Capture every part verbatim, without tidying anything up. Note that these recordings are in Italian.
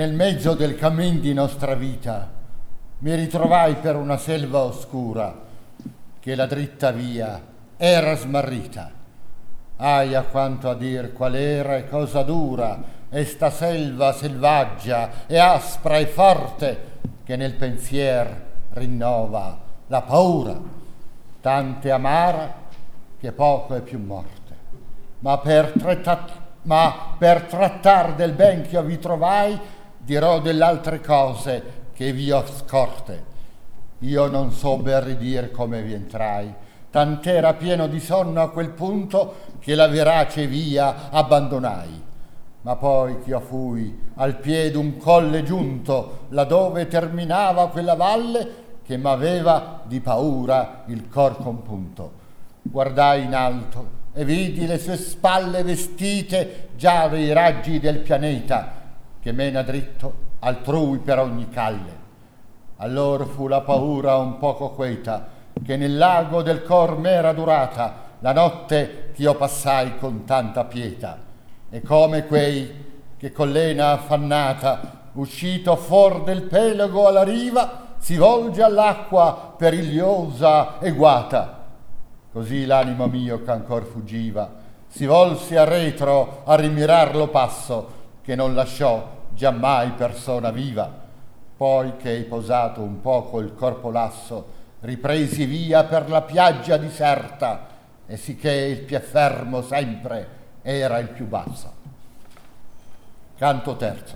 nel mezzo del cammin di nostra vita, mi ritrovai per una selva oscura, che la dritta via era smarrita. Aia quanto a dir qual era e cosa dura esta selva selvaggia e aspra e forte, che nel pensier rinnova la paura, tante amara che poco è più morte. Ma per, trattar, ma per trattar del ben che io vi trovai, dirò delle altre cose che vi ho scorte. Io non so ben ridir come vi entrai, tant'era pieno di sonno a quel punto che la verace via abbandonai. Ma poi ch'io fui al piede un colle giunto, laddove terminava quella valle che m'aveva di paura il cor compunto. Guardai in alto e vidi le sue spalle vestite già dei raggi del pianeta che mena dritto altrui per ogni calle. Allor fu la paura un poco queta, che nel lago del cor m'era durata la notte ch'io passai con tanta pietà. E come quei che con l'ena affannata, uscito for del pelago alla riva, si volge all'acqua perigliosa e guata. Così l'animo mio ch'ancor fuggiva si volse a retro a rimirar lo passo, che non lasciò giammai persona viva. Poi che hai posato un poco il corpo lasso, ripresi via per la piaggia diserta, e sicché il piè fermo sempre era il più basso. Canto terzo.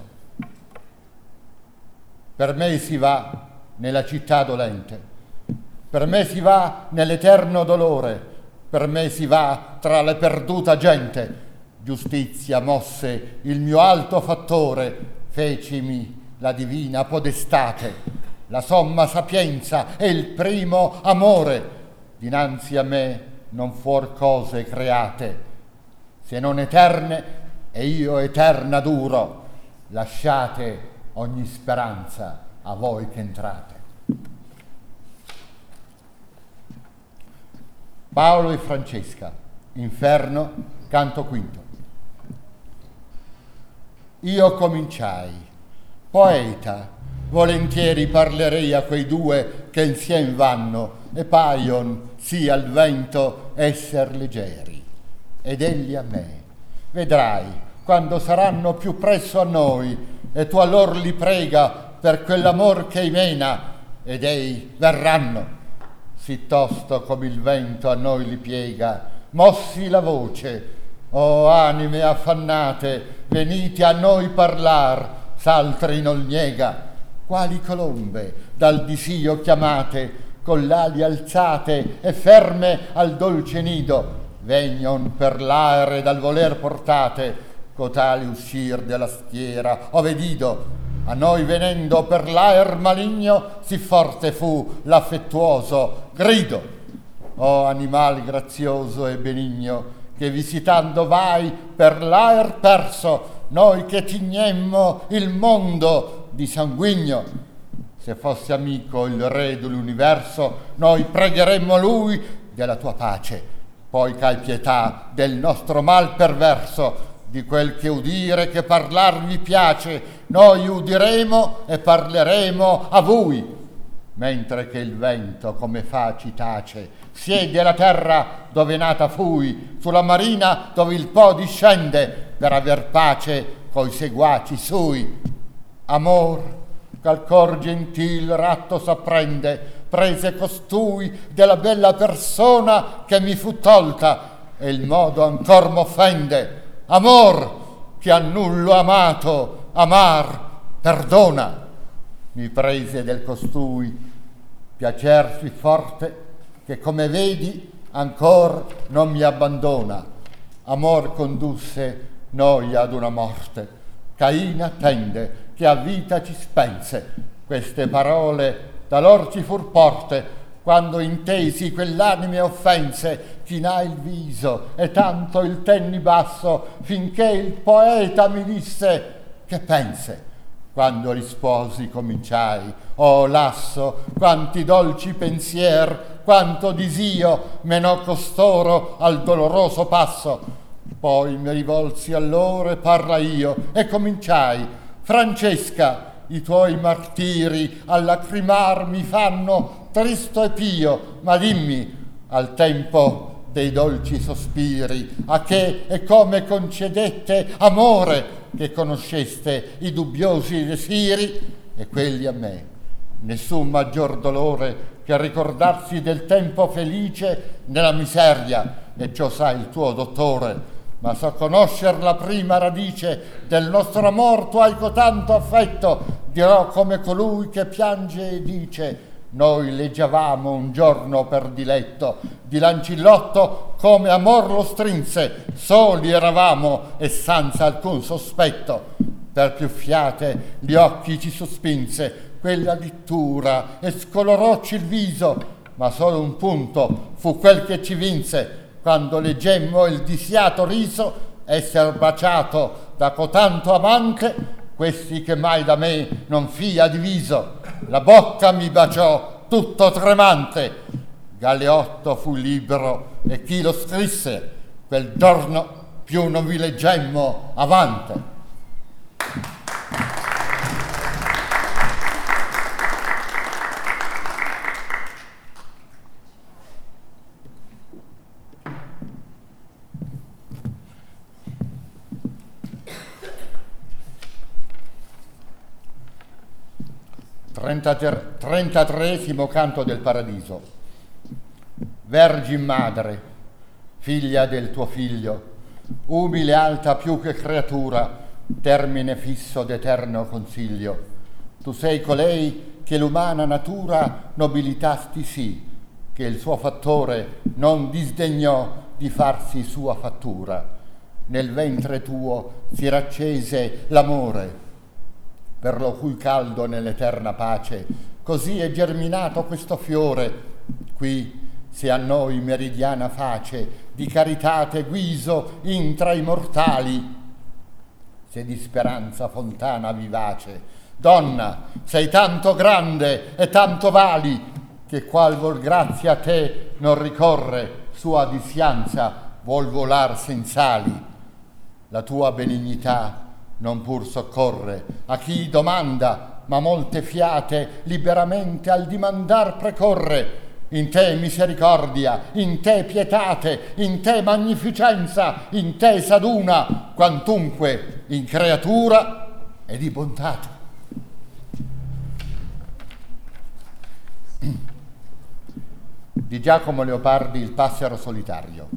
Per me si va nella città dolente, per me si va nell'eterno dolore, per me si va tra la perduta gente. Giustizia mosse il mio alto fattore, fecimi la divina podestate, la somma sapienza e il primo amore. Dinanzi a me non fuor cose create, se non eterne, e io eterna duro. Lasciate ogni speranza a voi che entrate. Paolo e Francesca, Inferno, canto quinto. Io cominciai, poeta, volentieri parlerei a quei due che insiem vanno e paion sì al vento esser leggeri, ed egli a me. Vedrai, quando saranno più presso a noi, e tu allor li prega per quell'amor che mena, ed ei verranno. Sì tosto come il vento a noi li piega, mossi la voce, o anime affannate, venite a noi parlar, s'altri non niega. Quali colombe dal disio chiamate, con l'ali alzate e ferme al dolce nido, vegnon per l'aere dal voler portate, cotali uscir della schiera, ove dido. A noi venendo per l'aer maligno, sì forte fu l'affettuoso grido. O animal grazioso e benigno, che visitando vai per l'aer perso, noi che tignemmo il mondo di sanguigno. Se fosse amico il re dell'universo, noi pregheremmo lui della tua pace, poi c'hai pietà del nostro mal perverso. Di quel che udire che parlar vi piace, noi udiremo e parleremo a voi. Mentre che il vento come faci tace, siede la terra dove nata fui, sulla marina dove il Po discende, per aver pace coi seguaci sui. Amor, ch'al cor gentil ratto s'apprende, prese costui della bella persona che mi fu tolta, e il modo ancor m'offende. Amor, che a nullo amato, amar, perdona. Mi prese del costui piacer sì forte, che come vedi ancor non mi abbandona. Amor condusse noi ad una morte, Cain attende che a vita ci spense. Queste parole da lor ci fur porte, quando intesi quell'anime offense, chinai il viso e tanto il tenni basso, finché il poeta mi disse: che pense? Quando risposi cominciai: oh lasso, quanti dolci pensier, quanto disio menò costoro al doloroso passo. Poi mi rivolsi allora e parla io, e cominciai: Francesca, i tuoi martiri al lacrimar mi fanno tristo e pio, ma dimmi, al tempo dei dolci sospiri, a che e come concedette amore, che conosceste i dubbiosi desiri, e quelli a me. Nessun maggior dolore che ricordarsi del tempo felice nella miseria, e ciò sa il tuo dottore, ma so conoscer la prima radice del nostro amor, tu hai cotanto affetto, dirò come colui che piange e dice: noi leggiavamo un giorno per diletto, di Lancillotto come amor lo strinse, soli eravamo e senza alcun sospetto, per più fiate gli occhi ci sospinse quella dittura e scolorocci il viso, ma solo un punto fu quel che ci vinse, quando leggemmo il disiato riso esser baciato da cotanto amante, questi che mai da me non fia diviso. La bocca mi baciò tutto tremante, Galeotto fu libero e chi lo scrisse, quel giorno più non vi leggemmo avante. trentatreesimo canto del Paradiso. Vergin madre, figlia del tuo figlio, umile alta più che creatura, termine fisso d'eterno consiglio, tu sei colei che l'umana natura nobilitasti sì, che il suo fattore non disdegnò di farsi sua fattura. Nel ventre tuo si raccese l'amore, per lo cui caldo nell'eterna pace così è germinato questo fiore. Qui se a noi meridiana face di caritate guiso intra i mortali, se di speranza fontana vivace. Donna, sei tanto grande e tanto vali, che qual vol grazia a te non ricorre, sua disianza vuol volar senz'ali. La tua benignità non pur soccorre a chi domanda, ma molte fiate liberamente al dimandar precorre. In te misericordia, in te pietate, in te magnificenza, in te s'aduna quantunque in creatura e di bontate. Di Giacomo Leopardi, Il passero solitario.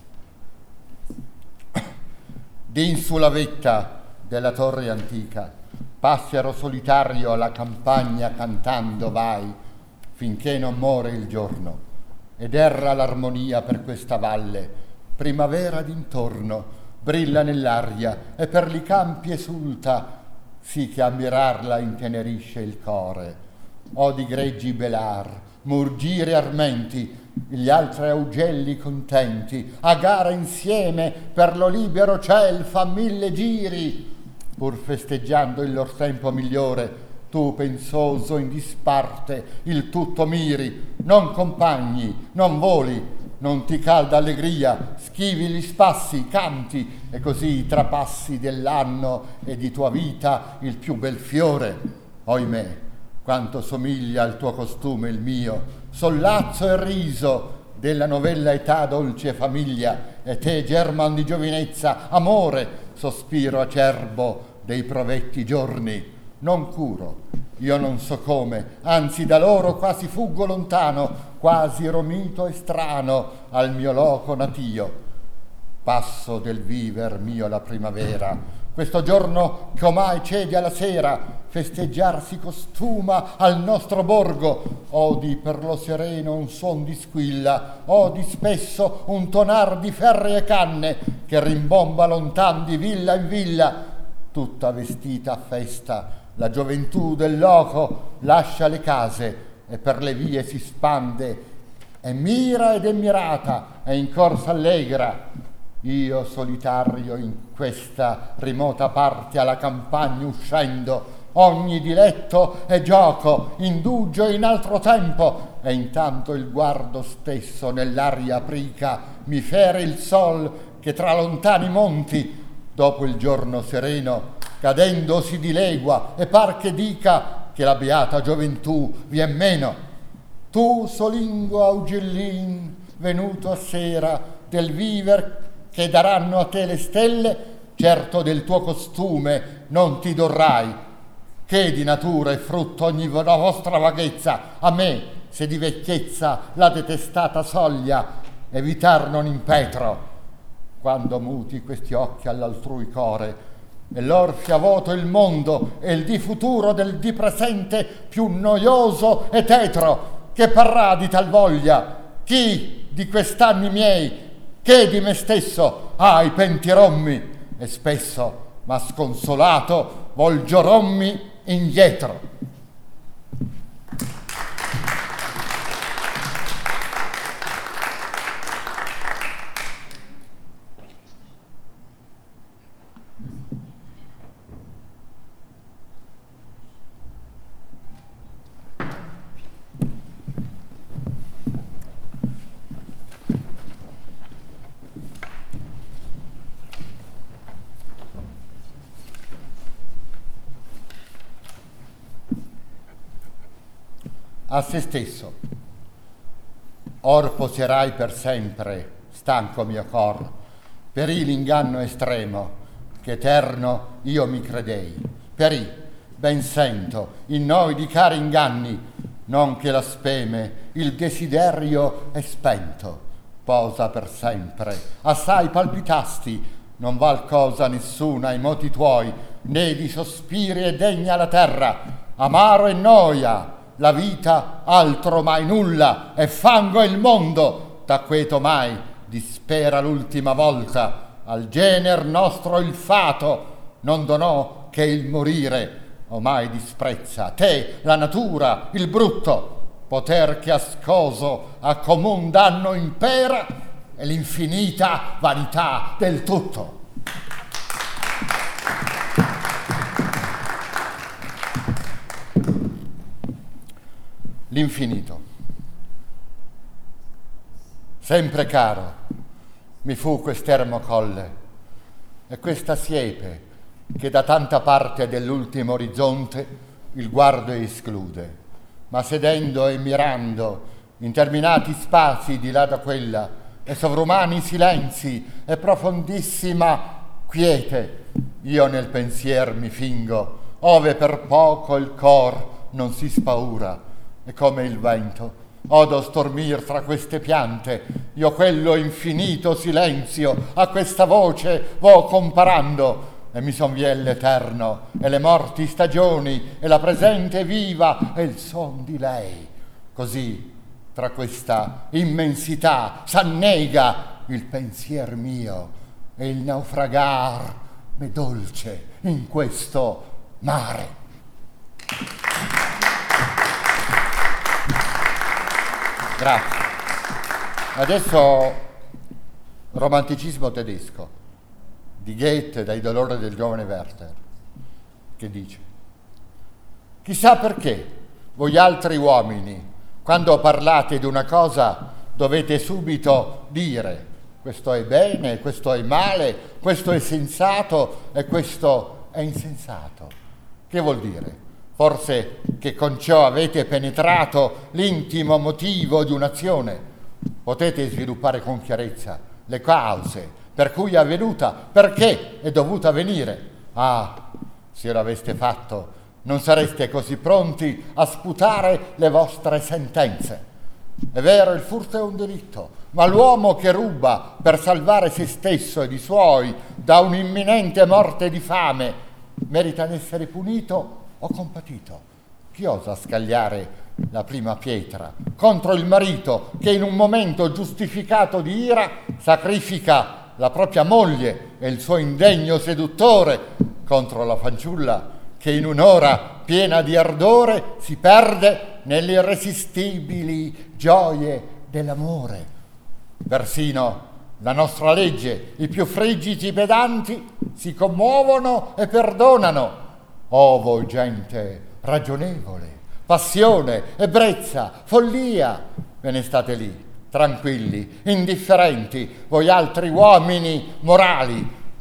D'insula vetta della torre antica, passero solitario alla campagna cantando vai, finché non muore il giorno, ed erra l'armonia per questa valle, primavera d'intorno, brilla nell'aria e per li campi esulta, sì che a mirarla intenerisce il core. O di greggi belar, murgire armenti, gli altri augelli contenti, a gara insieme per lo libero ciel fa mille giri, pur festeggiando il lor tempo migliore. Tu pensoso in disparte il tutto miri, non compagni, non voli, non ti calda allegria, schivi gli spassi, canti, e così trapassi dell'anno e di tua vita il più bel fiore. Oimè, quanto somiglia al tuo costume il mio, sollazzo e riso della novella età dolce famiglia, e te german di giovinezza, amore, sospiro acerbo dei provetti giorni. Non curo, io non so come, anzi da loro quasi fuggo lontano, quasi romito e strano al mio loco natio. Passo del viver mio la primavera, questo giorno che omai cede alla sera, festeggiar si costuma al nostro borgo. Odi per lo sereno un suon di squilla, odi spesso un tonar di ferree canne che rimbomba lontan di villa in villa. Tutta vestita a festa, la gioventù del loco lascia le case e per le vie si spande, e mira ed è mirata, e in corsa allegra. Io solitario in questa remota parte alla campagna uscendo, ogni diletto e gioco indugio in altro tempo, e intanto il guardo stesso nell'aria aprica mi fere il sol che tra lontani monti, dopo il giorno sereno cadendo si dilegua e par che dica che la beata gioventù vien meno. Tu, solingo augellin, venuto a sera del viver che daranno a te le stelle, certo del tuo costume non ti dorrai, che di natura è frutto ogni vostra vaghezza. A me, se di vecchiezza la detestata soglia, evitar non impetro. Quando muti questi occhi all'altrui core, e l'orfia voto il mondo e il di futuro del di presente più noioso e tetro, che parrà di tal voglia? Chi di quest'anni miei, che di me stesso, ai pentirommi, e spesso, ma sconsolato, volgiorommi indietro. A se stesso. Or poserai per sempre, stanco mio cor, perì l'inganno estremo, che eterno io mi credei. Perì, ben sento, in noi di cari inganni, non che la speme, il desiderio è spento. Posa per sempre, assai palpitasti, non val cosa nessuna ai moti tuoi, né di sospiri è degna la terra, amaro e noia, la vita altro mai nulla, e fango il mondo, t'acqueto mai, dispera l'ultima volta, al gener nostro il fato non donò che il morire, omai disprezza te, la natura, il brutto, poter che ascoso a comun danno impera, e l'infinita vanità del tutto. L'infinito. Sempre caro mi fu quest'ermo colle e questa siepe che da tanta parte dell'ultimo orizzonte il guardo esclude, ma sedendo e mirando interminati spazi di là da quella e sovrumani silenzi e profondissima quiete, io nel pensier mi fingo, ove per poco il cor non si spaura, e come il vento odo stormir tra queste piante, io quello infinito silenzio a questa voce vo comparando, e mi son vien l'eterno e le morti stagioni e la presente viva e il son di lei. Così tra questa immensità s'annega il pensier mio e il naufragar m'è dolce in questo mare. Grazie. Adesso romanticismo tedesco di Goethe dai dolori del giovane Werther, che dice: chissà perché voi altri uomini, quando parlate di una cosa, dovete subito dire questo è bene, questo è male, questo è sensato e questo è insensato. Che vuol dire? Forse che con ciò avete penetrato l'intimo motivo di un'azione. Potete sviluppare con chiarezza le cause per cui è avvenuta, perché è dovuta avvenire. Ah, se lo aveste fatto, non sareste così pronti a sputare le vostre sentenze. È vero, il furto è un delitto, ma l'uomo che ruba per salvare se stesso ed i suoi da un'imminente morte di fame merita di essere punito o compatito. Chi osa scagliare la prima pietra contro il marito che in un momento giustificato di ira sacrifica la propria moglie e il suo indegno seduttore contro la fanciulla che in un'ora piena di ardore si perde nelle irresistibili gioie dell'amore? Persino la nostra legge, i più frigidi pedanti si commuovono e perdonano. Oh voi gente ragionevole, passione, ebbrezza, follia, ve ne state lì, tranquilli, indifferenti, voi altri uomini morali,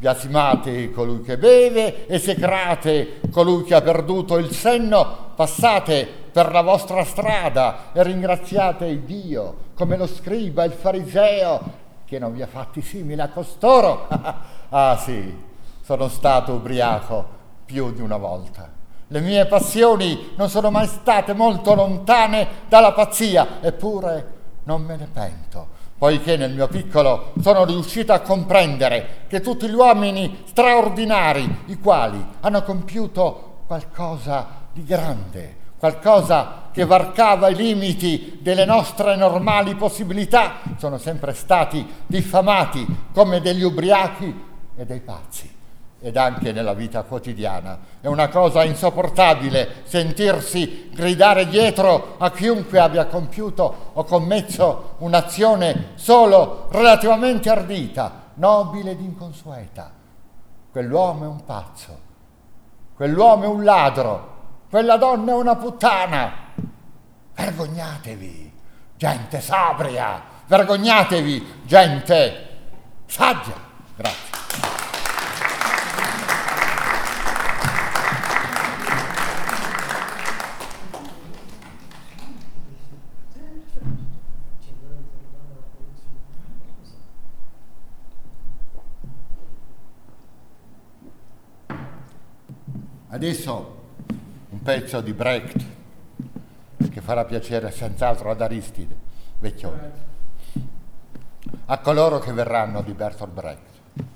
Biasimate colui che beve, esecrate colui che ha perduto il senno, passate per la vostra strada e ringraziate Dio, come lo scriba, il fariseo, che non vi ha fatti simile a costoro. Ah sì, sono stato ubriaco più di una volta. Le mie passioni non sono mai state molto lontane dalla pazzia, eppure non me ne pento, poiché nel mio piccolo sono riuscito a comprendere che tutti gli uomini straordinari, i quali hanno compiuto qualcosa di grande, qualcosa che varcava i limiti delle nostre normali possibilità, sono sempre stati diffamati come degli ubriachi e dei pazzi. Ed anche nella vita quotidiana è una cosa insopportabile sentirsi gridare dietro a chiunque abbia compiuto o commesso un'azione solo relativamente ardita, nobile ed inconsueta. Quell'uomo è un pazzo, quell'uomo è un ladro, quella donna è una puttana. Vergognatevi, gente sabria, vergognatevi, gente saggia. Grazie. Adesso un pezzo di Brecht che farà piacere senz'altro ad Aristide, vecchione. A coloro che verranno di Bertolt Brecht.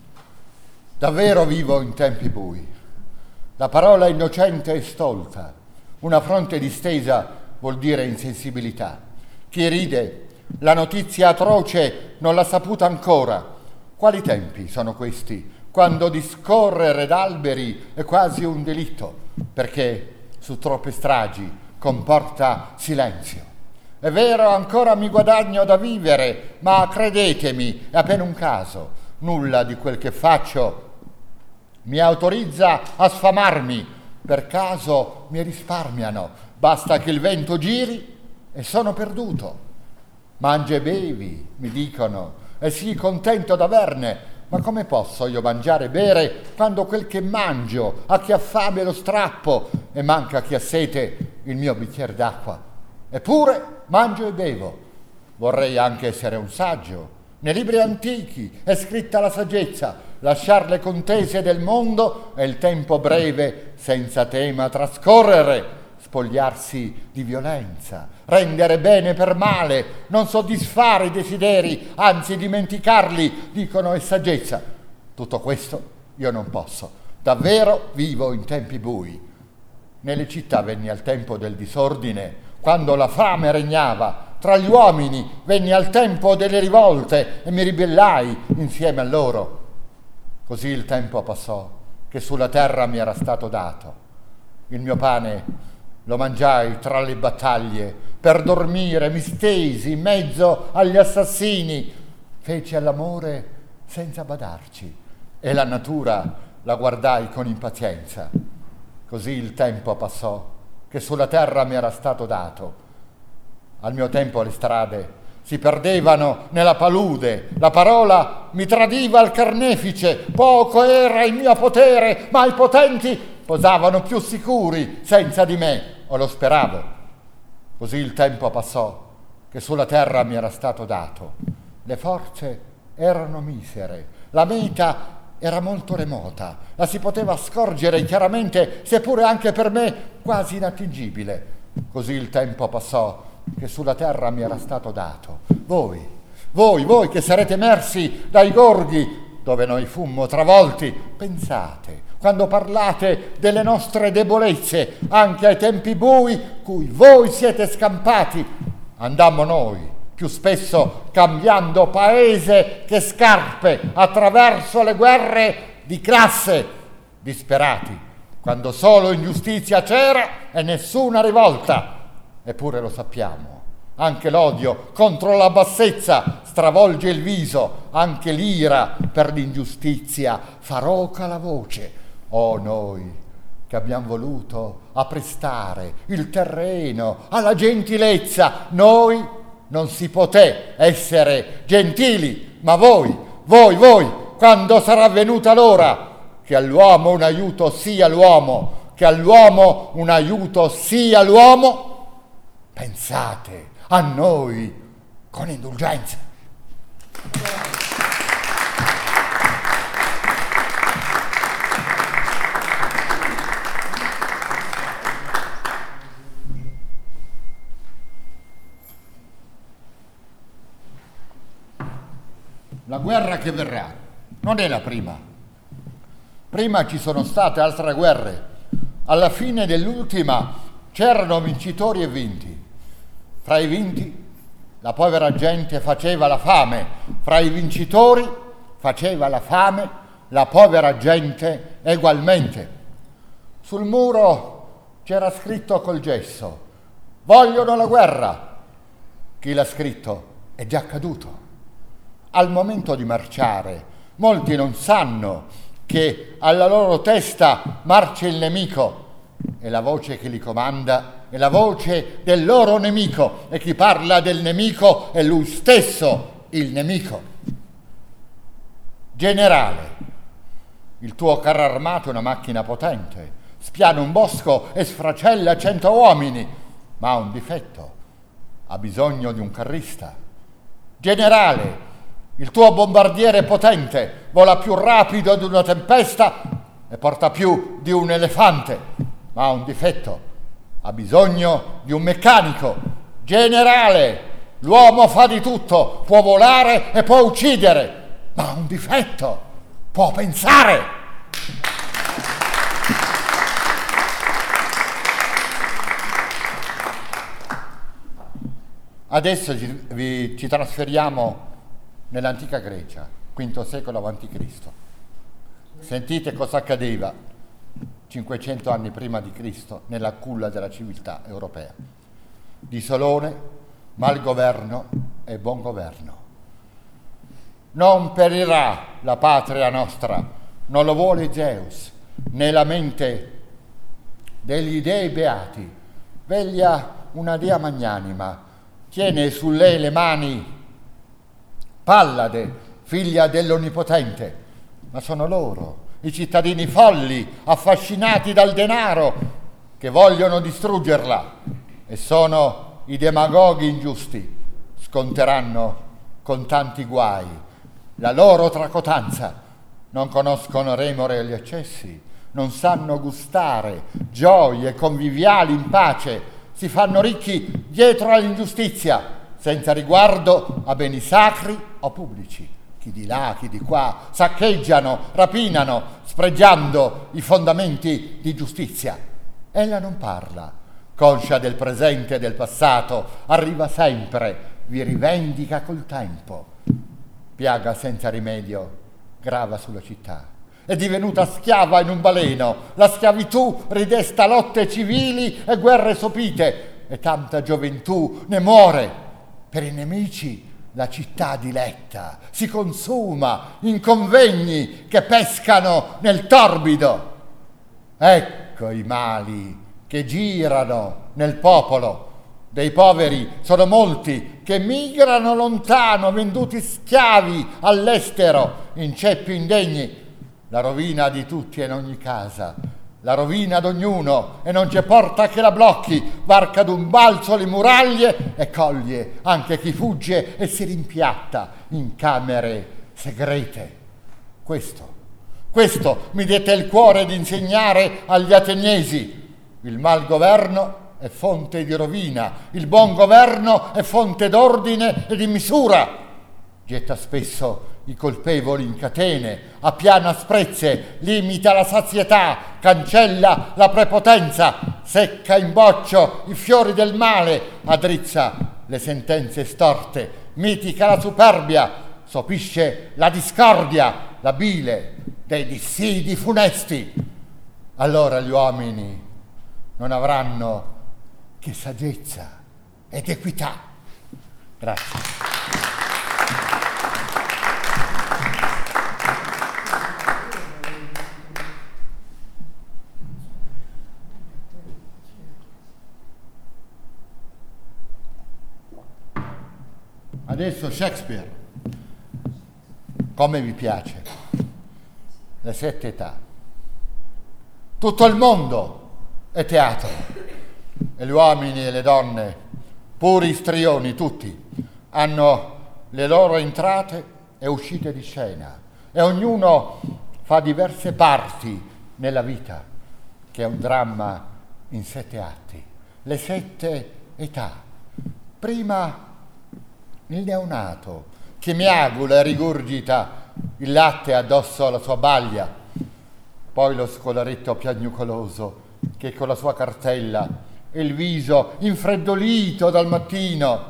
Davvero vivo in tempi bui. La parola innocente e stolta, una fronte distesa vuol dire insensibilità. Chi ride, la notizia atroce non l'ha saputa ancora. Quali tempi sono questi? Quando discorrere d'alberi è quasi un delitto, perché su troppe stragi comporta silenzio. È vero, ancora mi guadagno da vivere, ma credetemi, è appena un caso. Nulla di quel che faccio mi autorizza a sfamarmi, per caso mi risparmiano. Basta che il vento giri e sono perduto. Mangia e bevi, mi dicono, e sii contento d'averne. Ma come posso io mangiare e bere quando quel che mangio a chi ha fame lo strappo e manca a chi ha sete il mio bicchiere d'acqua? Eppure mangio e bevo. Vorrei anche essere un saggio. Nei libri antichi è scritta la saggezza, lasciar le contese del mondo e il tempo breve senza tema trascorrere, spogliarsi di violenza, rendere bene per male, non soddisfare i desideri, anzi dimenticarli, dicono è saggezza. Tutto questo io non posso. Davvero vivo in tempi bui. Nelle città venni al tempo del disordine, quando la fame regnava. Tra gli uomini venni al tempo delle rivolte e mi ribellai insieme a loro. Così il tempo passò, che sulla terra mi era stato dato. Il mio pane lo mangiai tra le battaglie, per dormire mi stesi in mezzo agli assassini, feci all'amore senza badarci e la natura la guardai con impazienza. Così il tempo passò, che sulla terra mi era stato dato. Al mio tempo le strade si perdevano nella palude, la parola mi tradiva al carnefice, poco era il mio potere, ma i potenti posavano più sicuri senza di me, o lo speravo. Così il tempo passò, che sulla terra mi era stato dato. Le forze erano misere, la meta era molto remota, la si poteva scorgere chiaramente, seppure anche per me quasi inattingibile. Così il tempo passò, che sulla terra mi era stato dato. Voi, voi, voi che sarete emersi dai gorghi dove noi fummo travolti, pensate, quando parlate delle nostre debolezze, anche ai tempi bui cui voi siete scampati, andammo noi, più spesso cambiando paese che scarpe, attraverso le guerre di classe, disperati, quando solo ingiustizia c'era e nessuna rivolta. Eppure lo sappiamo, anche l'odio contro la bassezza stravolge il viso, anche l'ira per l'ingiustizia fa roca la voce. Oh noi che abbiamo voluto apprestare il terreno alla gentilezza, noi non si poté essere gentili, ma voi, voi, voi quando sarà venuta l'ora, che all'uomo un aiuto sia l'uomo, che all'uomo un aiuto sia l'uomo, pensate a noi con indulgenza. La guerra che verrà non è la prima. Prima ci sono state altre guerre. Alla fine dell'ultima c'erano vincitori e vinti. Fra i vinti la povera gente faceva la fame, fra i vincitori faceva la fame la povera gente egualmente. Sul muro c'era scritto col gesso: vogliono la guerra. Chi l'ha scritto è già caduto. Al momento di marciare, molti non sanno che alla loro testa marcia il nemico e la voce che li comanda è la voce del loro nemico, e chi parla del nemico è lui stesso il nemico. Generale, il tuo carro armato è una macchina potente, spiana un bosco e sfracella cento uomini, ma ha un difetto: ha bisogno di un carrista. Generale, il tuo bombardiere potente vola più rapido di una tempesta e porta più di un elefante, ma ha un difetto: ha bisogno di un meccanico. Generale, l'uomo fa di tutto, può volare e può uccidere, ma ha un difetto: può pensare. Adesso ci, vi, ci trasferiamo nell'antica Grecia, quinto secolo avanti Cristo. Sentite cosa accadeva cinquecento anni prima di Cristo nella culla della civiltà europea. Di Solone, malgoverno e buon governo. Non perirà la patria nostra, non lo vuole Zeus, né la mente degli dei beati. Veglia una dea magnanima, tiene su lei le mani Pallade, figlia dell'Onnipotente, ma sono loro, i cittadini folli, affascinati dal denaro, che vogliono distruggerla, e sono i demagoghi ingiusti, sconteranno con tanti guai la loro tracotanza. Non conoscono remore agli eccessi, non sanno gustare gioie conviviali in pace, si fanno ricchi dietro all'ingiustizia, senza riguardo a beni sacri o pubblici. Chi di là, chi di qua, saccheggiano, rapinano, spregiando i fondamenti di giustizia. Ella non parla, conscia del presente e del passato, arriva sempre, vi rivendica col tempo. Piaga senza rimedio grava sulla città. È divenuta schiava in un baleno. La schiavitù ridesta lotte civili e guerre sopite, e tanta gioventù ne muore. Per i nemici la città diletta si consuma in convegni che pescano nel torbido. Ecco i mali che girano nel popolo. Dei poveri sono molti che migrano lontano, venduti schiavi all'estero in ceppi indegni. La rovina di tutti è in ogni casa, la rovina d'ognuno, e non c'è porta che la blocchi, varca d'un balzo le muraglie e coglie anche chi fugge e si rimpiatta in camere segrete. Questo, questo mi dette il cuore di insegnare agli ateniesi. Il malgoverno è fonte di rovina, il buon governo è fonte d'ordine e di misura. Getta spesso i colpevoli in catene, appiana sprezze, limita la sazietà, cancella la prepotenza, secca in boccio i fiori del male, addrizza le sentenze storte, mitica la superbia, sopisce la discordia, la bile dei dissidi funesti. Allora gli uomini non avranno che saggezza ed equità. Grazie. Adesso Shakespeare, come vi piace. le sette età. Tutto il mondo è teatro e gli uomini e le donne, puri istrioni tutti, hanno le loro entrate e uscite di scena e ognuno fa diverse parti nella vita, che è un dramma in sette atti, le sette età. Prima il neonato che miagula e rigurgita il latte addosso alla sua baglia, poi lo scolaretto piagnucoloso che con la sua cartella e il viso infreddolito dal mattino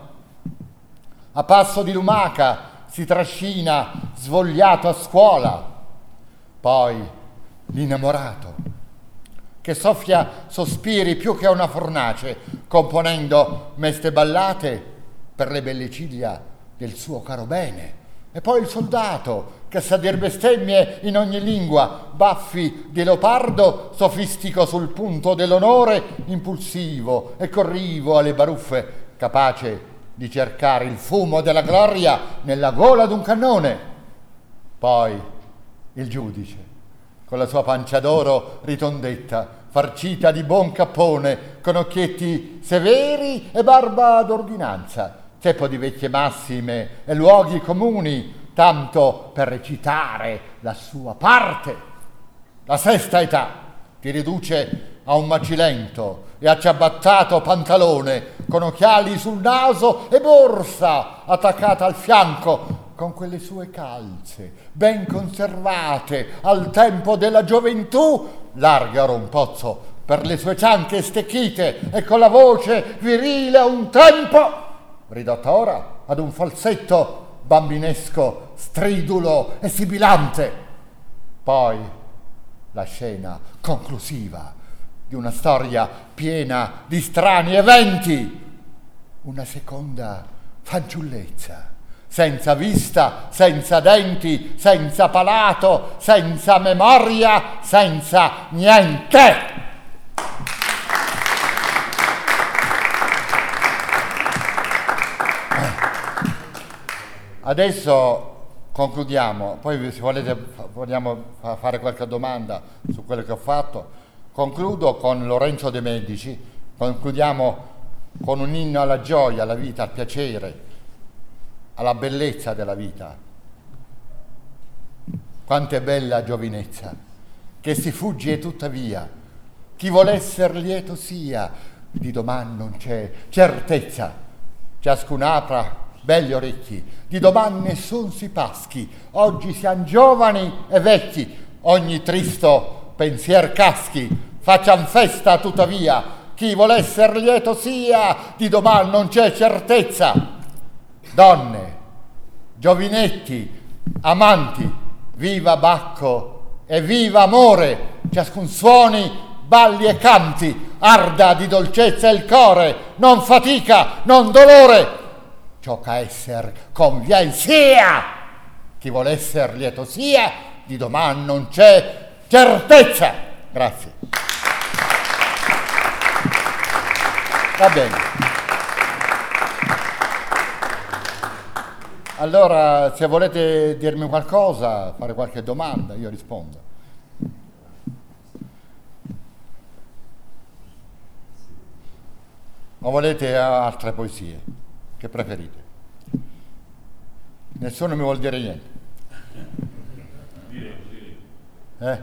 a passo di lumaca si trascina svogliato a scuola, poi l'innamorato che soffia sospiri più che a una fornace, componendo meste ballate per le belle ciglia del suo caro bene, e poi il soldato che sa dir bestemmie in ogni lingua, baffi di leopardo, sofistico sul punto dell'onore, impulsivo e corrivo alle baruffe, capace di cercare il fumo della gloria nella gola d'un cannone. Poi il giudice, con la sua pancia d'oro ritondetta, farcita di buon cappone, con occhietti severi e barba d'ordinanza, ceppo di vecchie massime e luoghi comuni, tanto per recitare la sua parte. La sesta età ti riduce a un macilento e acciabattato pantalone, con occhiali sul naso e borsa attaccata al fianco, con quelle sue calze ben conservate al tempo della gioventù, larga rompozzo per le sue cianche stecchite e con la voce virile a un tempo, ridotta ora ad un falsetto bambinesco, stridulo e sibilante. Poi la scena conclusiva di una storia piena di strani eventi, una seconda fanciullezza, senza vista, senza denti, senza palato, senza memoria, senza niente. Adesso concludiamo, poi se volete vogliamo fare qualche domanda su quello che ho fatto. Concludo con Lorenzo de' Medici, concludiamo con un inno alla gioia, alla vita, al piacere, alla bellezza della vita. Quanto è bella giovinezza, che si fugge e tuttavia, chi vuol esser lieto sia, di domani non c'è certezza. Ciascun apra belli orecchi, di domani nessun si paschi, oggi siamo giovani e vecchi, ogni tristo pensier caschi, facciam festa tuttavia, chi vuol esser lieto sia, di domani non c'è certezza. Donne, giovinetti, amanti, viva Bacco e viva amore, ciascun suoni, balli e canti, arda di dolcezza il core, non fatica, non dolore, ciò che esser convien sia, chi vuol esser lieto sia, di domani non c'è certezza. Grazie. Va bene. Allora, se volete dirmi qualcosa, fare qualche domanda, io rispondo. O volete altre poesie? Che preferite? Nessuno mi vuol dire niente. Direi, direi. Eh?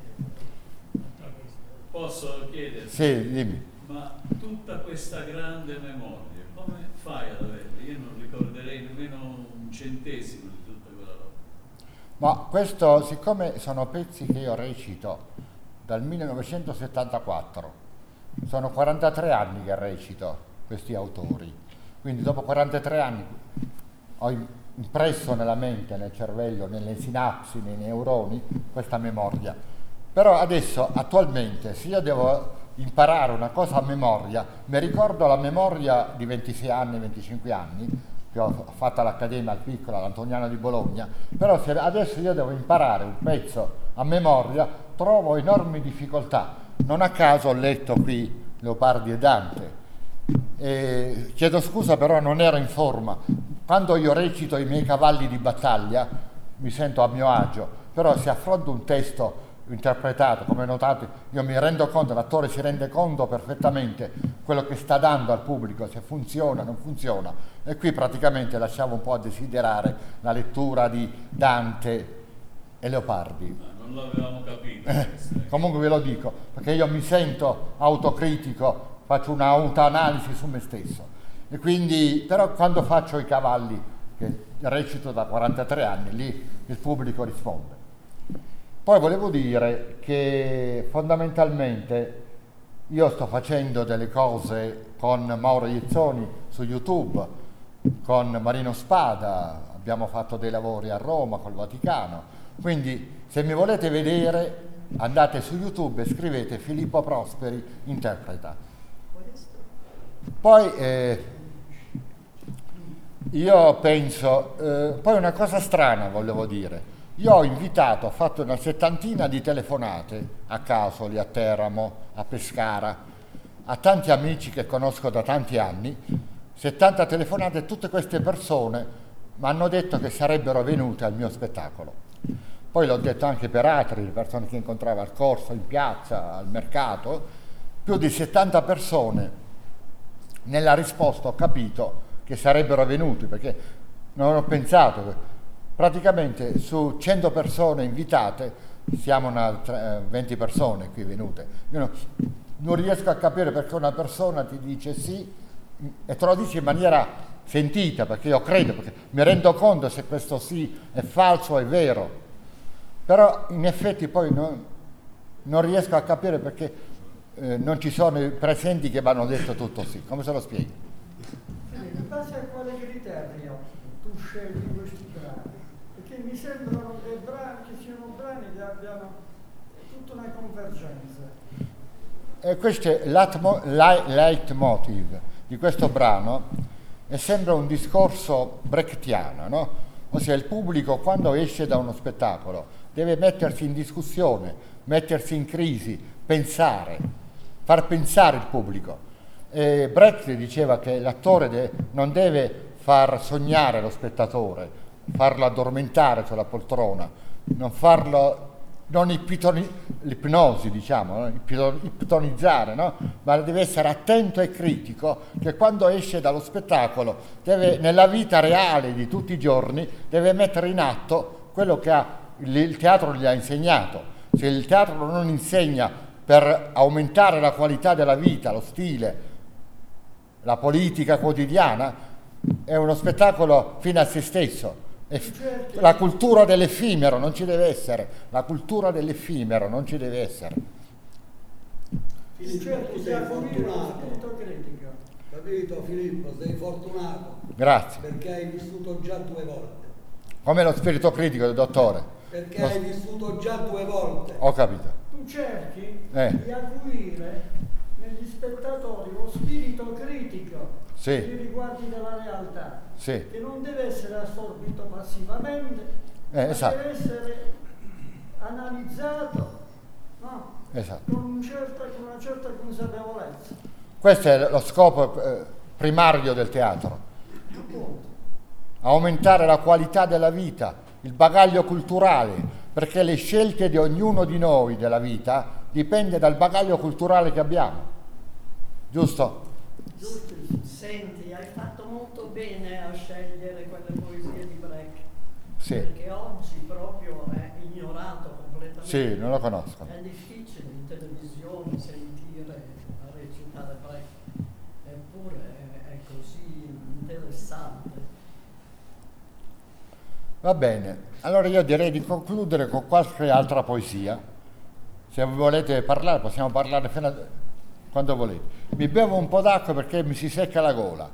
Posso chiedere? Sì, dimmi. Ma tutta questa grande memoria, come fai ad averla? Io non ricorderei nemmeno un centesimo di tutta quella roba. Ma questo, siccome sono pezzi che io recito dal millenovecentosettantaquattro, sono quarantatré anni che recito questi autori, quindi dopo quarantatré anni ho impresso nella mente, nel cervello, nelle sinapsi, nei neuroni questa memoria. Però adesso, attualmente, se io devo imparare una cosa a memoria, mi ricordo la memoria di ventisei anni, venticinque anni, che ho fatto all'Accademia al Piccolo, all'Antoniano di Bologna, però se adesso io devo imparare un pezzo a memoria, trovo enormi difficoltà. Non a caso ho letto qui Leopardi e Dante. E chiedo scusa, però non ero in forma. Quando io recito i miei cavalli di battaglia mi sento a mio agio, però se affronto un testo interpretato, come notate, io mi rendo conto, l'attore si rende conto perfettamente quello che sta dando al pubblico, se funziona, non funziona, e qui praticamente lasciamo un po' a desiderare la lettura di Dante e Leopardi. Ah, non l'avevamo capito. Eh, comunque ve lo dico, perché io mi sento autocritico, faccio un'autoanalisi su me stesso, e quindi, però quando faccio i cavalli, che recito da quarantatré anni, lì il pubblico risponde. Poi volevo dire che fondamentalmente io sto facendo delle cose con Mauro Iezzoni su YouTube, con Marino Spada, abbiamo fatto dei lavori a Roma col Vaticano, quindi se mi volete vedere andate su YouTube e scrivete Filippo Prosperi interpreta. Poi eh, io penso, eh, poi una cosa strana volevo dire. Io ho invitato, ho fatto una settantina di telefonate a Casoli, a Teramo, a Pescara, a tanti amici che conosco da tanti anni, settanta telefonate, e tutte queste persone mi hanno detto che sarebbero venute al mio spettacolo. Poi l'ho detto anche per altri, le persone che incontravo al corso, in piazza, al mercato, più di settanta persone. Nella risposta ho capito che sarebbero venuti, perché non ho pensato. Praticamente su cento persone invitate siamo una venti persone qui venute. Io non, non riesco a capire perché una persona ti dice sì e te lo dice in maniera sentita, perché io credo, perché mi rendo conto se questo sì è falso o è vero, però in effetti poi non, non riesco a capire perché eh, non ci sono i presenti che mi hanno detto tutto sì. Come se lo spieghi? In base a quale criterio tu scegli questi brani? Perché mi sembrano dei brani che siano brani che abbiano tutta una convergenza. E questo è l'atmo, leitmotiv di questo brano, e sembra un discorso brechtiano, no? Ossia il pubblico quando esce da uno spettacolo deve mettersi in discussione, mettersi in crisi, pensare, far pensare il pubblico. E Brecht diceva che l'attore de- non deve far sognare lo spettatore, farlo addormentare sulla poltrona, non farlo, non ipitoni, l'ipnosi diciamo, no? Ipito- iptonizzare, no? Ma deve essere attento e critico, che quando esce dallo spettacolo deve, nella vita reale di tutti i giorni, deve mettere in atto quello che ha, il, il teatro gli ha insegnato. Se il teatro non insegna per aumentare la qualità della vita, lo stile, la politica quotidiana, è uno spettacolo fine a se stesso. La cultura dell'effimero non ci deve essere, la cultura dell'effimero non ci deve essere. Filippo, tu sei fortunato, capito Filippo, sei fortunato. Grazie. Perché hai vissuto già due volte. Come lo spirito critico del dottore. Perché lo... hai vissuto già due volte. Ho capito. Tu cerchi eh. di acuire negli spettatori lo spirito critico sì. nei riguardi della realtà, sì. che non deve essere assorbito passivamente, eh, ma esatto. deve essere analizzato, no? esatto. con, un certa, con una certa consapevolezza. Questo è lo scopo eh, primario del teatro. Appunto. Aumentare la qualità della vita, il bagaglio culturale, perché le scelte di ognuno di noi della vita dipende dal bagaglio culturale che abbiamo. Giusto? Senti, hai fatto molto bene a scegliere quelle poesie di Brecht, sì. perché oggi proprio è ignorato completamente. Sì, non lo conosco. È difficile in televisione sentire recitare Brecht, eppure è, è così interessante. Va bene, allora io direi di concludere con qualche altra poesia. Se volete parlare, possiamo parlare fino a... quando volete. Mi bevo un po' d'acqua perché mi si secca la gola.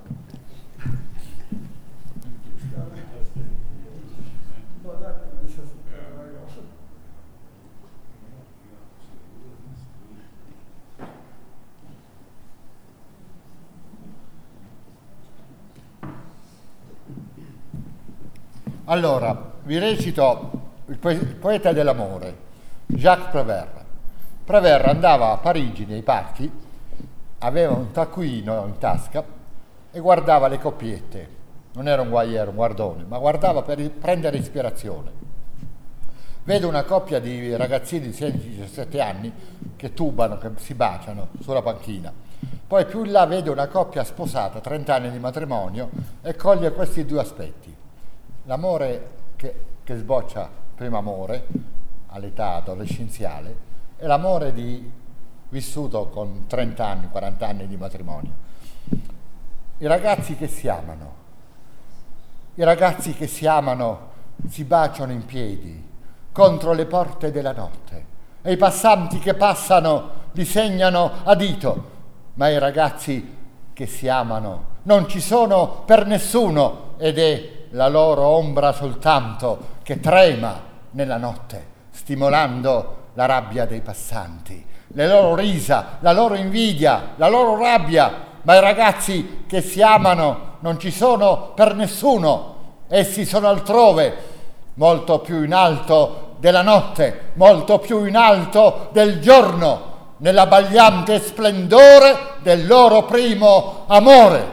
Allora, vi recito il, po- il poeta dell'amore, Jacques Prévert. Prévert andava a Parigi nei parchi, aveva un taccuino in tasca e guardava le coppiette. Non era un guaiero, un guardone, ma guardava per prendere ispirazione. Vedo una coppia di ragazzini di sedici diciassette anni che tubano, che si baciano sulla panchina. Poi più in là vedo una coppia sposata, trenta anni di matrimonio, e coglie questi due aspetti. L'amore che, che sboccia, primo amore, all'età adolescenziale, e l'amore di vissuto con trenta anni, quaranta anni di matrimonio. I ragazzi che si amano, i ragazzi che si amano si baciano in piedi contro le porte della notte e i passanti che passano li segnano a dito, ma i ragazzi che si amano non ci sono per nessuno ed è la loro ombra soltanto che trema nella notte, stimolando la rabbia dei passanti, le loro risa, la loro invidia, la loro rabbia, ma i ragazzi che si amano non ci sono per nessuno, essi sono altrove, molto più in alto della notte, molto più in alto del giorno, nell'abbagliante splendore del loro primo amore.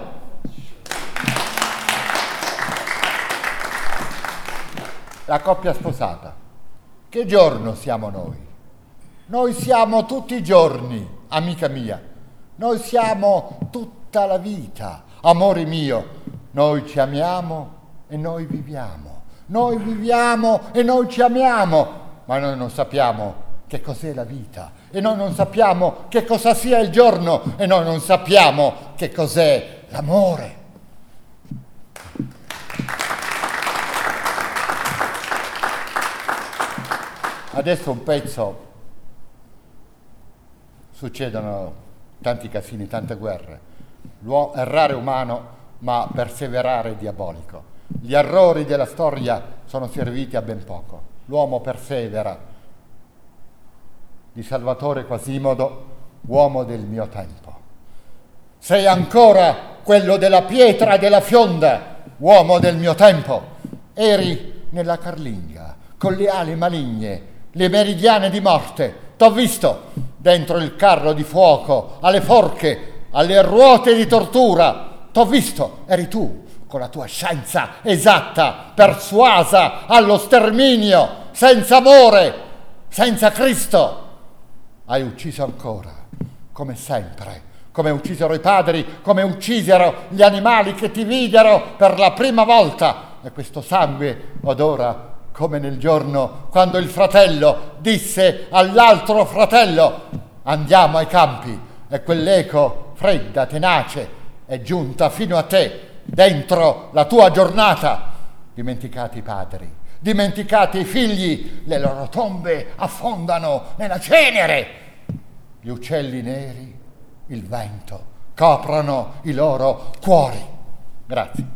La coppia sposata. Che giorno siamo noi? Noi siamo tutti i giorni, amica mia. Noi siamo tutta la vita, amore mio. Noi ci amiamo e noi viviamo. Noi viviamo e noi ci amiamo, ma noi non sappiamo che cos'è la vita e noi non sappiamo che cosa sia il giorno e noi non sappiamo che cos'è l'amore. Adesso un pezzo, succedono tanti casini, tante guerre, L'uo- errare umano ma perseverare diabolico. Gli errori della storia sono serviti a ben poco. L'uomo persevera. Di Salvatore Quasimodo, uomo del mio tempo. Sei ancora quello della pietra e della fionda, uomo del mio tempo. Eri nella carlinga, con le ali maligne, le meridiane di morte. T'ho visto dentro il carro di fuoco, alle forche, alle ruote di tortura. T'ho visto, eri tu, con la tua scienza esatta, persuasa allo sterminio, senza amore, senza Cristo. Hai ucciso ancora, come sempre, come uccisero i padri, come uccisero gli animali che ti videro per la prima volta. E questo sangue odora come nel giorno quando il fratello disse all'altro fratello: andiamo ai campi, e quell'eco fredda, tenace, è giunta fino a te, dentro la tua giornata. Dimenticati i padri, dimenticati i figli, le loro tombe affondano nella cenere. Gli uccelli neri, il vento, coprono i loro cuori. Grazie.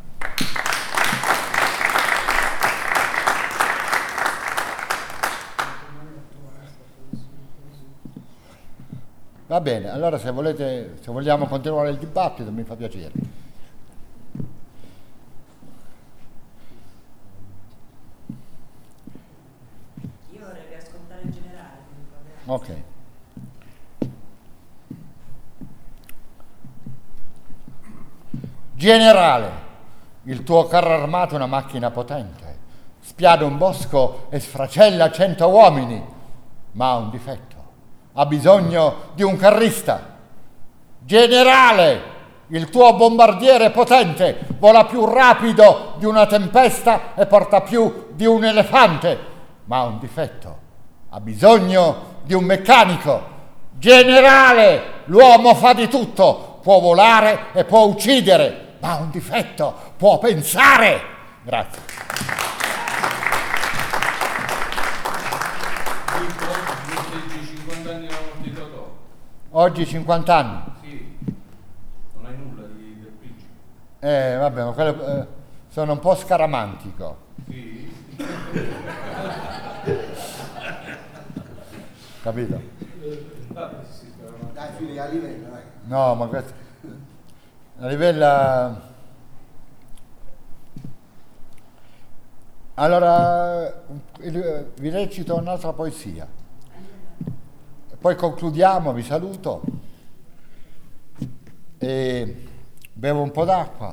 Va bene, allora se volete, se vogliamo continuare il dibattito mi fa piacere. Io vorrei riascoltare in generale. Ok. Generale, il tuo carro armato è una macchina potente, spiada un bosco e sfracella cento uomini, ma ha un difetto. Ha bisogno di un carrista. Generale, il tuo bombardiere è potente, vola più rapido di una tempesta e porta più di un elefante, ma ha un difetto. Ha bisogno di un meccanico. Generale, l'uomo fa di tutto, può volare e può uccidere, ma ha un difetto, può pensare. Grazie. Oggi cinquanta anni. Sì, non hai nulla di, del principe. Eh, vabbè, ma quello, eh, sono un po' scaramantico. Sì. Capito? Vabbè, sì, sì, scaramantico. Dai figli, a livello, dai. No, ma questo... A livello... Allora, il- vi recito un'altra poesia. Poi concludiamo, vi saluto e bevo un po' d'acqua.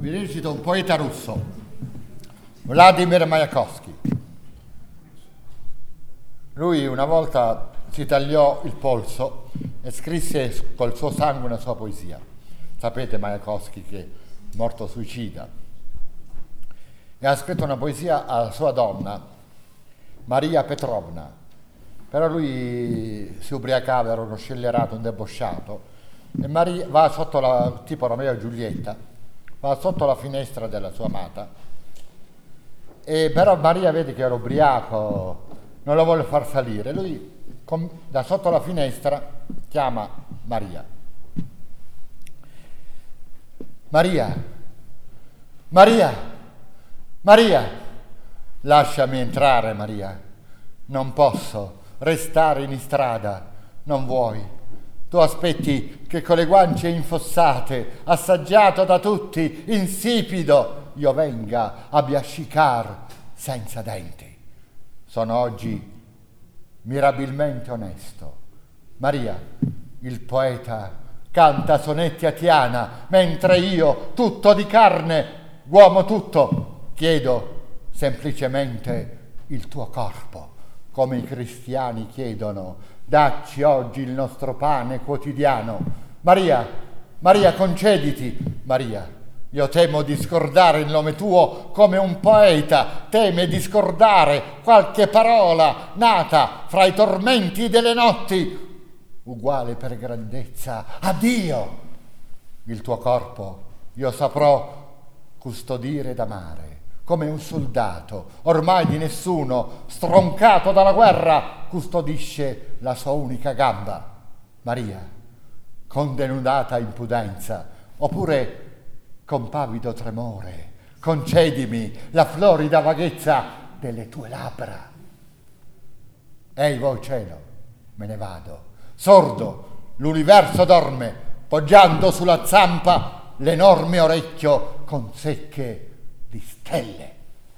vi recito un poeta russo, Vladimir Mayakovsky. Lui una volta si tagliò il polso e scrisse col suo sangue una sua poesia. Sapete Mayakovsky che è morto suicida. E ha scritto una poesia alla sua donna, Maria Petrovna. Però lui si ubriacava, era uno scellerato, un debosciato. E Maria va sotto la, tipo Romeo e Giulietta, va sotto la finestra della sua amata. E però Maria vede che era ubriaco, non lo vuole far salire. Lui com, da sotto la finestra chiama Maria. Maria, Maria, Maria, lasciami entrare, Maria. Non posso restare in strada, non vuoi. Tu aspetti che con le guance infossate, assaggiato da tutti, insipido, io venga a biascicar senza denti. Sono oggi mirabilmente onesto. Maria, il poeta, canta sonetti a Tiana, mentre io, tutto di carne, uomo tutto, chiedo semplicemente il tuo corpo, come i cristiani chiedono. Dacci oggi il nostro pane quotidiano. Maria, Maria, concediti. Maria, io temo di scordare il nome tuo come un poeta teme di scordare qualche parola nata fra i tormenti delle notti, uguale per grandezza a Dio. Il tuo corpo io saprò custodire ed amare, come un soldato, ormai di nessuno, stroncato dalla guerra, custodisce la sua unica gamba. Maria, con denudata impudenza, oppure con pavido tremore, concedimi la florida vaghezza delle tue labbra. Ehi voi cielo, me ne vado. Sordo, l'universo dorme, poggiando sulla zampa l'enorme orecchio con secche di stelle.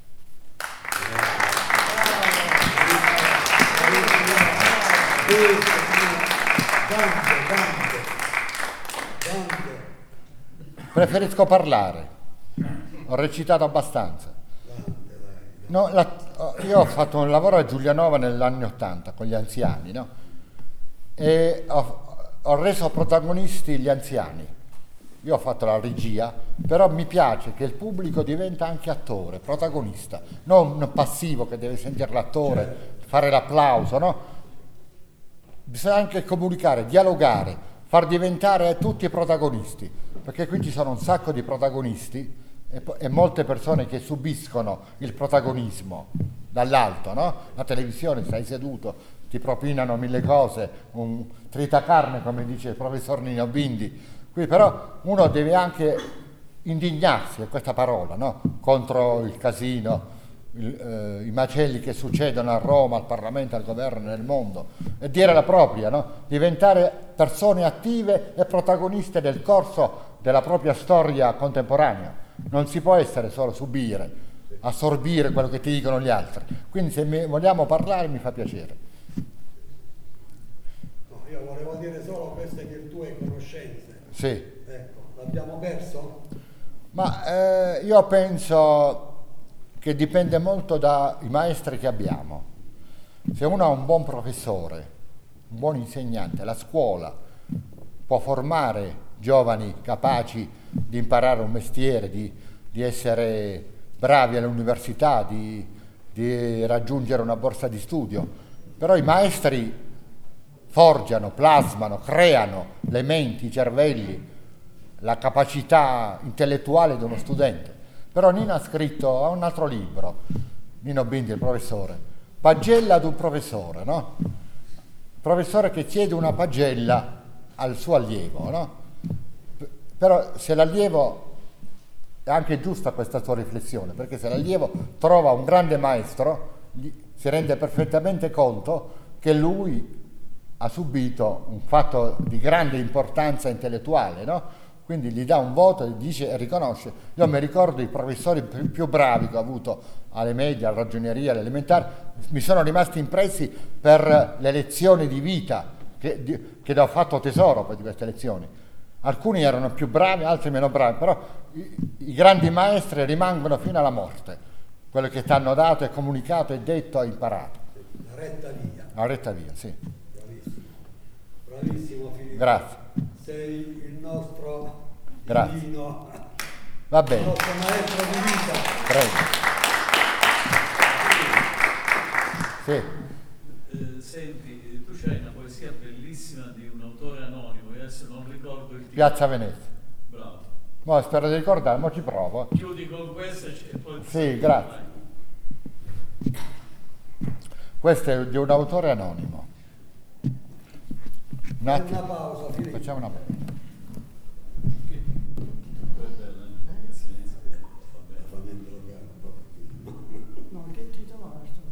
Preferisco parlare, ho recitato abbastanza. No, la, io ho fatto un lavoro a Giulianova negli anni ottanta con gli anziani, no? E ho, ho reso protagonisti gli anziani. Io ho fatto la regia, però mi piace che il pubblico diventa anche attore, protagonista, non passivo che deve sentire l'attore, fare l'applauso, no? Bisogna anche comunicare, dialogare, far diventare tutti protagonisti, perché qui ci sono un sacco di protagonisti e, e molte persone che subiscono il protagonismo dall'alto, no? La televisione, stai seduto, ti propinano mille cose, un tritacarne come dice il professor Nino Bindi. Qui però uno deve anche indignarsi, è questa parola, no? Contro il casino, il, eh, i macelli che succedono a Roma, al Parlamento, al governo, nel mondo, e dire la propria, no? Diventare persone attive e protagoniste del corso della propria storia contemporanea. Non si può essere solo subire, assorbire quello che ti dicono gli altri. Quindi se mi, vogliamo parlare mi fa piacere. No, io volevo dire solo queste virtù e conoscenze. Sì. Ecco, l'abbiamo perso? Ma eh, io penso che dipende molto dai maestri che abbiamo. Se uno ha un buon professore, un buon insegnante, la scuola può formare giovani capaci di imparare un mestiere, di, di essere bravi all'università, di, di raggiungere una borsa di studio, però i maestri forgiano, plasmano, creano le menti, i cervelli, la capacità intellettuale di uno studente. Però Nino ha scritto, ha un altro libro, Nino Bindi, il professore, pagella ad un professore, no? Professore che chiede una pagella al suo allievo, no? Però se l'allievo, è anche giusta questa sua riflessione, perché se l'allievo trova un grande maestro, si rende perfettamente conto che lui ha subito un fatto di grande importanza intellettuale, no? Quindi gli dà un voto e dice e riconosce. Io mi ricordo i professori più, più bravi che ho avuto alle medie, alla ragioneria, alle elementari, mi sono rimasti impressi per le lezioni di vita, che, di, che ho fatto tesoro poi di queste lezioni. Alcuni erano più bravi, altri meno bravi, però i, i grandi maestri rimangono fino alla morte. Quello che ti hanno dato, è comunicato, è detto, hai imparato. La retta via. La retta via, sì. Bravissimo. Bravissimo Filippo. Grazie. Sei il nostro Grazie. divino, Va il bene, nostro maestro di vita. prego. Sì. Eh, senti, tu c'hai una poesia bellissima di un autore anonimo, io adesso non ricordo il titolo. Piazza Venezia. Bravo. Mo spero di ricordare, mo ci provo. Chiudi con questo e c- e poi... Sì, grazie. Questo è di un autore anonimo. Un Una attimo, pausa, Filippo. facciamo una pausa. Fammi interrogare un po'. No, che titolo è questo?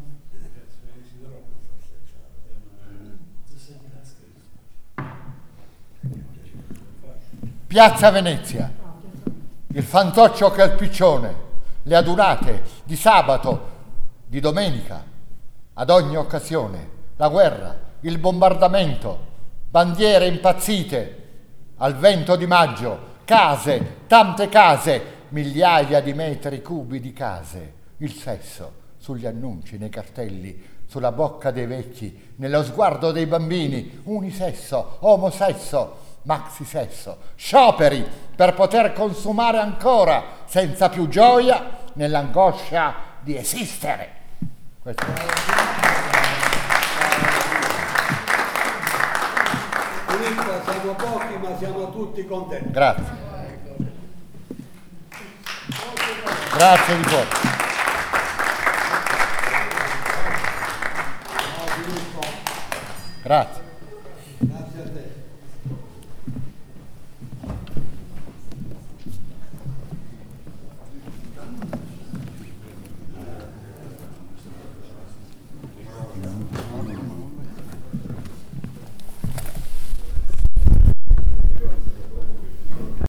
Piazza Venezia, il fantoccio che è il piccione, le adunate di sabato, di domenica, ad ogni occasione, la guerra, il bombardamento, bandiere impazzite, al vento di maggio, case, tante case, migliaia di metri cubi di case, il sesso sugli annunci, nei cartelli, sulla bocca dei vecchi, nello sguardo dei bambini, unisesso, omosesso, maxisesso, scioperi per poter consumare ancora senza più gioia nell'angoscia di esistere. Questo è. Filippo, siamo pochi ma siamo tutti contenti. Grazie. Grazie di cuore. Ciao Filippo. Grazie. Grazie a te.